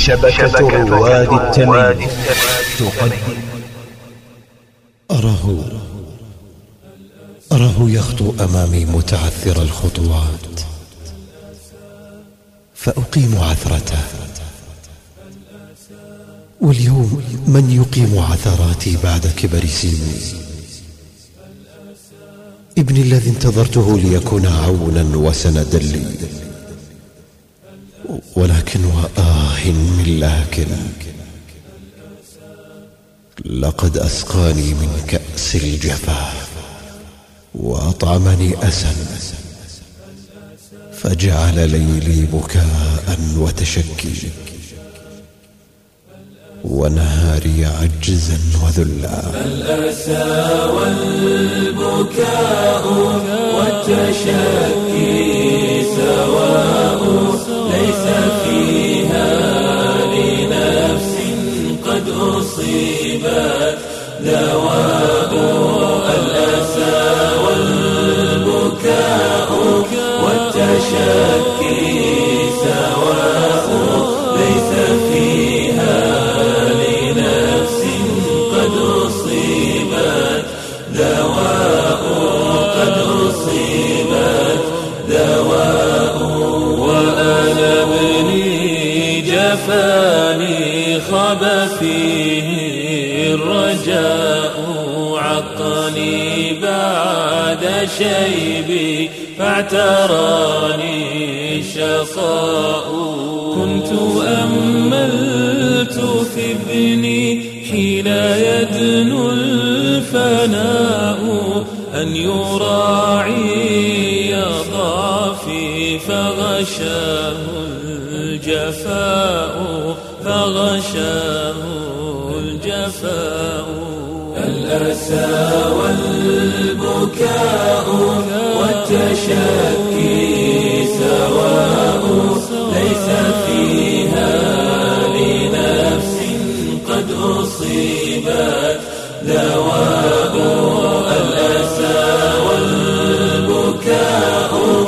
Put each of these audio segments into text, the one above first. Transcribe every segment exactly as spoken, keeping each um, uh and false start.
شبكة رواد التميم تقدم. أراه أراه يخطو أمامي متعثر الخطوات، فأقيم عثرته. واليوم من يقيم عثراتي بعد كبر سني؟ ابني الذي انتظرته ليكون عونا وسندا لي، ولكن وآه من لكن لقد أسقاني من كأس الجفاف وأطعمني أسا، فجعل ليلي بكاء وتشكي ونهاري عجزا وذلا. الأسى والبكاء والتشكي سواء، ليس فيها لنفس قد أصيبت دواء. الأسى والبكاء والتشكي سواء، ليس فيها لنفس قد أصيبت دواء، قد أصيبت دواء. وأنا ابني جفاني خاب فيه الرجاء، عقني بعد شيبي فاعتراني الشقاء. كنت أملت في ابني حين يدنو الفناء، أن يراعي ضعفي فغشاه الجفاء، فغشاه الجفاء. الأسى والبكاء والتشكي سواء، ليس فيها لنفس قد أصيبت دواء. الأسى والبكاء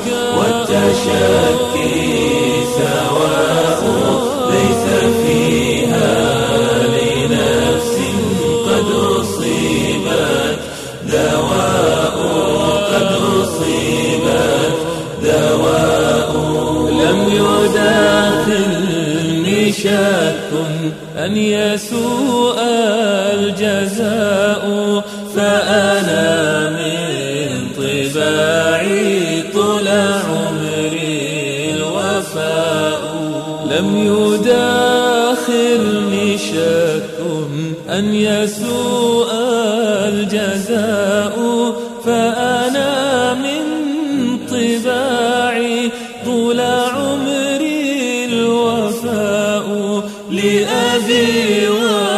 والتشكي سواء، ليس فيها لنفس قد أصيبت دواء، قد أصيبت دواء. لم يداخلني شك أن يسوء الجزاء، فأنا من طباعي طول عمري الوفاء. لم يداخلني شك أن يسوء الجزاء، فأنا من طباعي طول عمري الوفاء. لأبي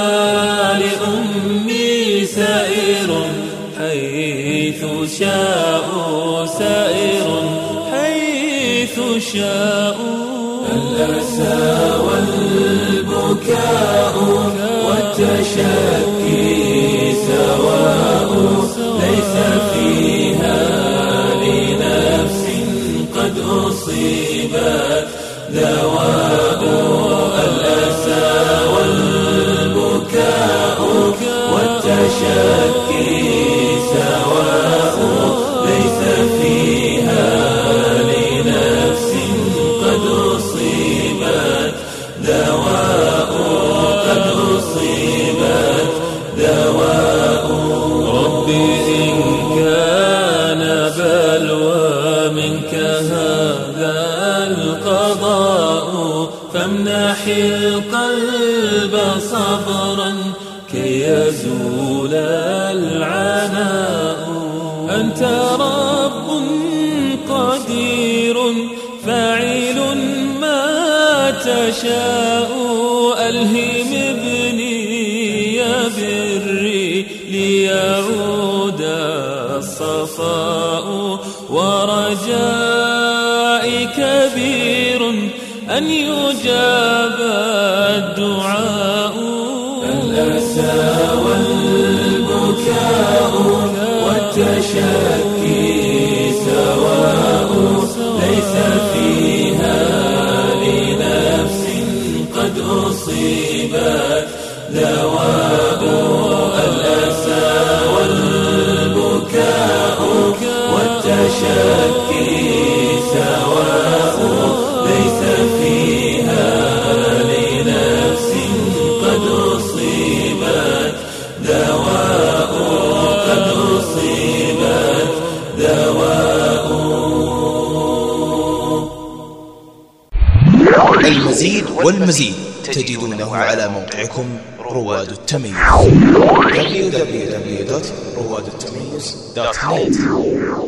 ولأمي سائر حيث شاءوا، سائر حيث شاءوا. الأسى والبكاء والتشكي سواء، ليس فيها لنفس قد أصيبت دواء. الأسى والبكاء والتشكي سواء، ليس فيها لنفس قد أصيبت دواء، قد أصيبت دواء. ربي إن كان بلوى منك هذا القضاء، فامنح القلب صبرا كي يزول العناء. أنت رب قدير فاعل ما تشاء، ألهم ابني يا بري ليعود الصفاء. ورجائي كبير أن يجاب الدعاء. الأسى والبكاء والتشكي سواء، ليس فيها لنفس قد قد أصيبت دواء الأسى والبكاء والتشكي سواء ليس فيها لنفس قد أصيبت دواء قد أصيبت دواء. المزيد والمزيد تجدونه على موقعكم رواد التميز دبليو دبليو دبليو دوت رواد التميز دوت نت.